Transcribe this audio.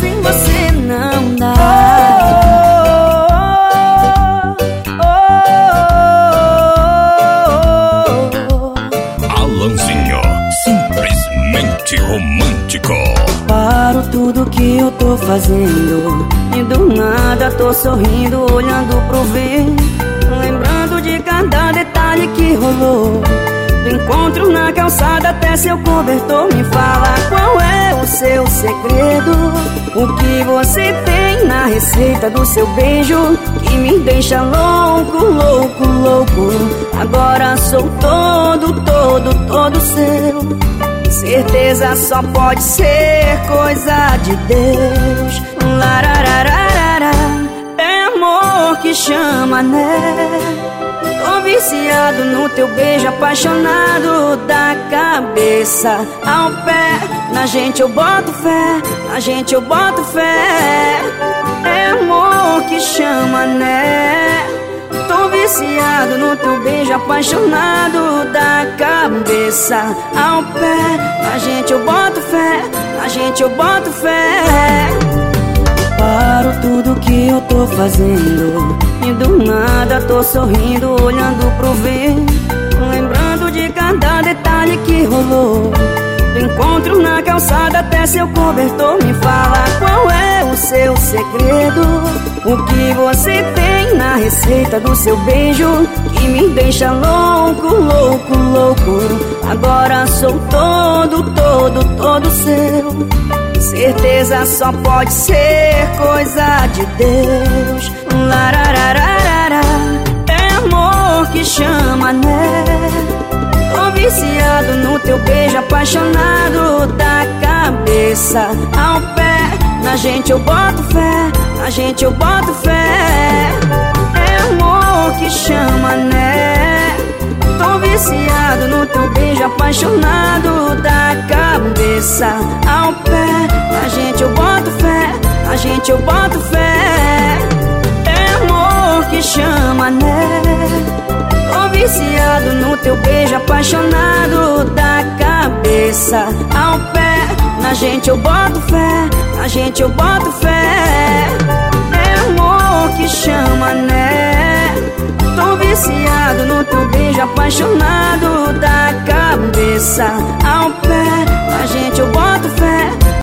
sem você não dá. Alanzinho, simplesmente romântico. Paro tudo que eu tô fazendo e do nada tô sorrindo, olhando pro vento, lembrando de cada detalhe que rolou. Do encontro na calçada até seu cobertor. Me fala qual é o seu segredo, o que você tem na receita do seu beijo, que me deixa louco, louco, louco. Agora sou todo, todo, todo seu. Certeza só pode ser coisa de Deus. Lararararara, é amor que chama, né? Tô viciado no teu beijo, apaixonado da cabeça ao pé. Na gente eu boto fé, na gente eu boto fé. É amor que chama, né? Tô viciado no teu beijo, apaixonado da cabeça ao pé. Na gente eu boto fé, na gente eu boto fé. Paro tudo que eu tô fazendo e do nada tô sorrindo, olhando pro vento, lembrando de cada detalhe que rolou. Do encontro na calçada até seu cobertor. Me fala qual é o seu segredo, o que você tem na receita do seu beijo, que me deixa louco, louco, louco. Agora sou todo, todo, todo seu. Certeza só pode ser coisa de Deus. Lararararara, é amor que chama, né? Tô viciado no teu beijo, apaixonado da cabeça ao pé. Na gente eu boto fé, na gente eu boto fé. É amor que chama, né? Tô viciado no teu beijo, apaixonado da cabeça ao pé. Na gente eu boto fé, na gente eu boto fé. É amor que chama, né? Tô viciado no teu beijo, apaixonado da cabeça ao pé. Na gente eu boto fé, na gente eu boto fé. É amor que chama, né? Tô viciado no teu beijo, apaixonado da cabeça ao